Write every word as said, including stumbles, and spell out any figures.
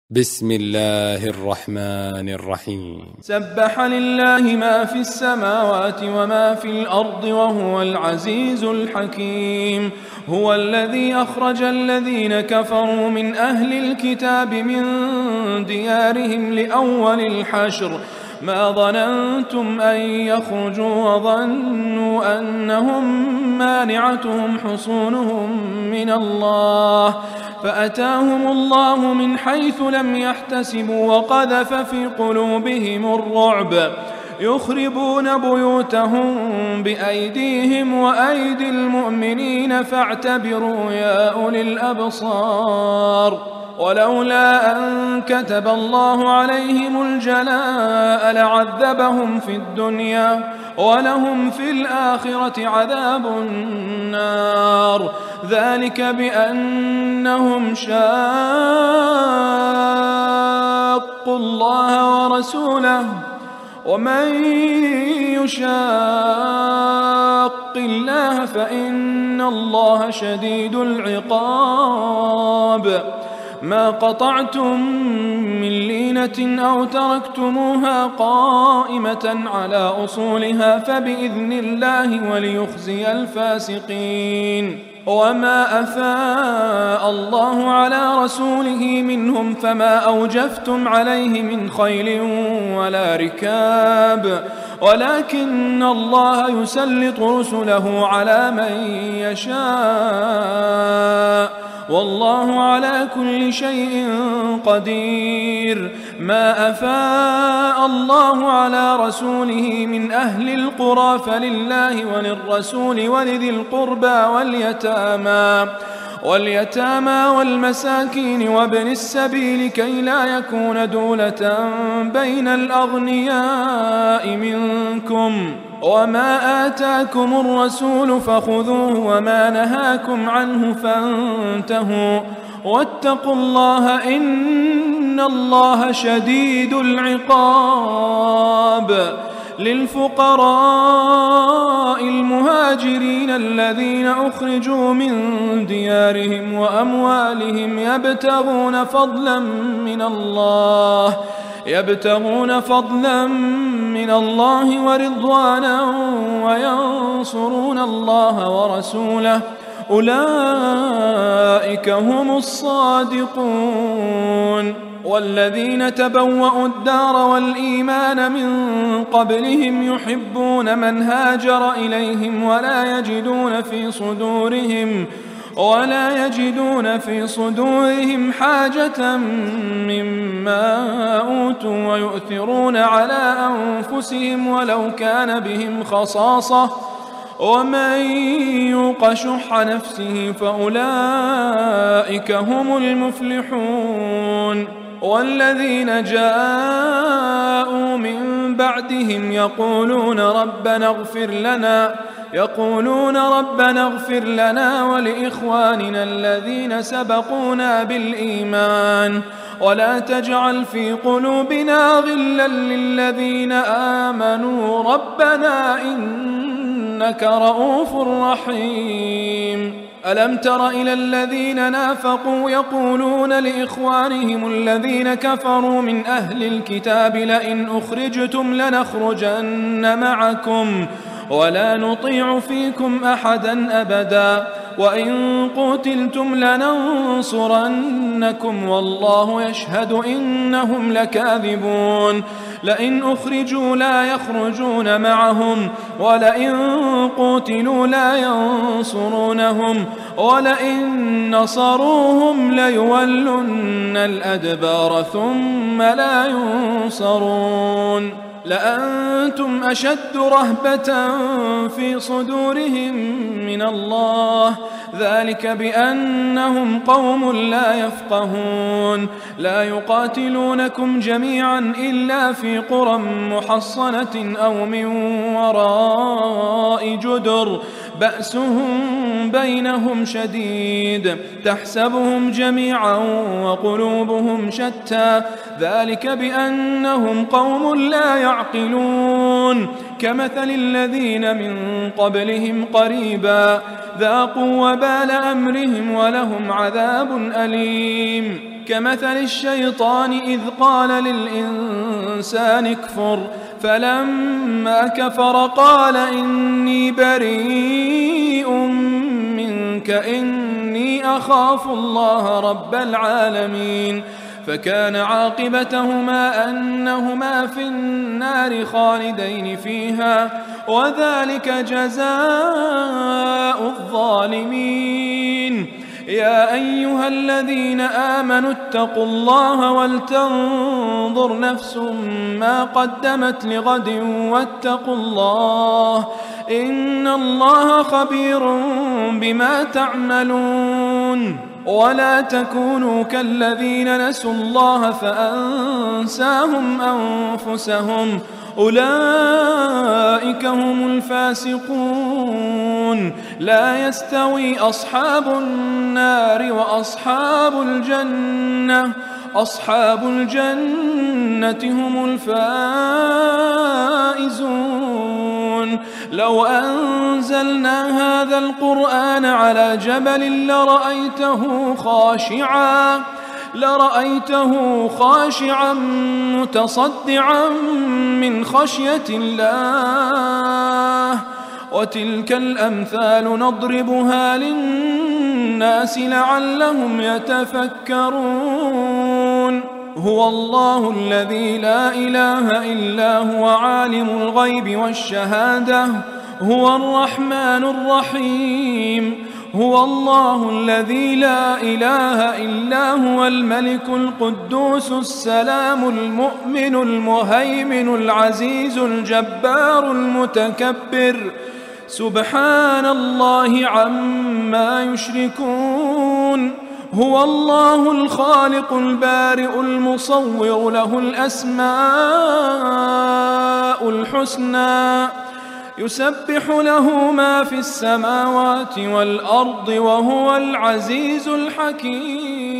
بسم الله الرحمن الرحيم. سبح لله ما في السماوات وما في الأرض وهو العزيز الحكيم. هو الذي أخرج الذين كفروا من أهل الكتاب من ديارهم لأول الحشر ما ظننتم أن يخرجوا وظنوا أنهم مانعتهم حصونهم من الله فأتاهم الله من حيث لم يحتسبوا وقذف في قلوبهم الرعب يخربون بيوتهم بأيديهم وأيدي المؤمنين فاعتبروا يا أولي الأبصار. ولولا أن كتب الله عليهم الجلاء لعذبهم في الدنيا ولهم في الآخرة عذاب النار ذلك بأنهم شاقوا الله ورسوله ومن يشاق الله فإن الله شديد العقاب. ما قطعتم من لينة أو تركتموها قائمة على أصولها فبإذن الله وليخزي الفاسقين. وما أفاء الله على رسوله منهم فما أوجفتم عليه من خيل ولا ركاب ولكن الله يسلط رسله على من يشاء والله على كل شيء قدير. ما أفاء الله على رسوله من أهل القرى فلله وللرسول ولذي القربى واليتامى واليتامى والمساكين وابن السبيل كي لا يكون دولة بين الأغنياء منكم. وما آتاكم الرسول فخذوه وما نهاكم عنه فانتهوا واتقوا الله إن الله شديد العقاب. للفقراء المهاجرين الذين أخرجوا من ديارهم وأموالهم يبتغون فضلا من الله يبتغون فضلا من الله ورضوانا وينصرون الله ورسوله أولئك هم الصادقون. والذين تبوأوا الدار والإيمان من قبلهم يحبون من هاجر إليهم ولا يجدون في صدورهم ولا يجدون في صدورهم حاجة مما أوتوا ويؤثرون على أنفسهم ولو كان بهم خصاصة ومن يوق شح نفسه فأولئك هم المفلحون. والذين جاءوا من بعدهم يقولون ربنا اغفر لنا يقولون ربنا اغفر لنا ولإخواننا الذين سبقونا بالإيمان ولا تجعل في قلوبنا غلا للذين آمنوا ربنا إنك رؤوف رحيم. ألم تر إلى الذين نافقوا يقولون لإخوانهم الذين كفروا من أهل الكتاب لئن أخرجتم لنخرجن معكم ولا نطيع فيكم أحدا أبدا وإن قتلتم لننصرنكم والله يشهد إنهم لكاذبون. لئن أخرجوا لا يخرجون معهم ولئن قتلوا لا ينصرونهم ولئن نصروهم ليولن الأدبار ثم لا ينصرون. لأنتم أشد رهبة في صدورهم من الله ذلك بأنهم قوم لا يفقهون. لا يقاتلونكم جميعا إلا في قرى محصنة أو من وراء جدر بأسهم بينهم شديد تحسبهم جميعا وقلوبهم شتى ذلك بأنهم قوم لا يعقلون. كمثل الذين من قبلهم قريبا ذاقوا وبال أمرهم ولهم عذاب أليم. كمثل الشيطان إذ قال للإنسان اكفر فلما كفر قال إني بريء منك إني أخاف الله رب العالمين فكان عاقبتهما أنهما في النار خالدين فيها وذلك جزاء الظالمين. يا أيها الذين آمنوا اتقوا الله ولتنظر نفس ما قدمت لغد واتقوا الله إن الله خبير بما تعملون. ولا تكونوا كالذين نسوا الله فأنساهم أنفسهم أولئك هم الفاسقون. لا يستوي أصحاب النار وأصحاب الجنة أصحاب الجنة هم الفائزون. لو أنزلنا هذا القرآن على جبل لرأيته خاشعا لرأيته خاشعا متصدعا من خشية الله. وتلك الأمثال نضربها للناس لعلهم يتفكرون. هو الله الذي لا إله إلا هو عالم الغيب والشهادة هو الرحمن الرحيم. هو الله الذي لا إله إلا هو الملك القدوس السلام المؤمن المهيمن العزيز الجبار المتكبر سبحان الله عما يشركون. هو الله الخالق البارئ المصور له الأسماء الحسنى يسبح له ما في السماوات والأرض وهو العزيز الحكيم.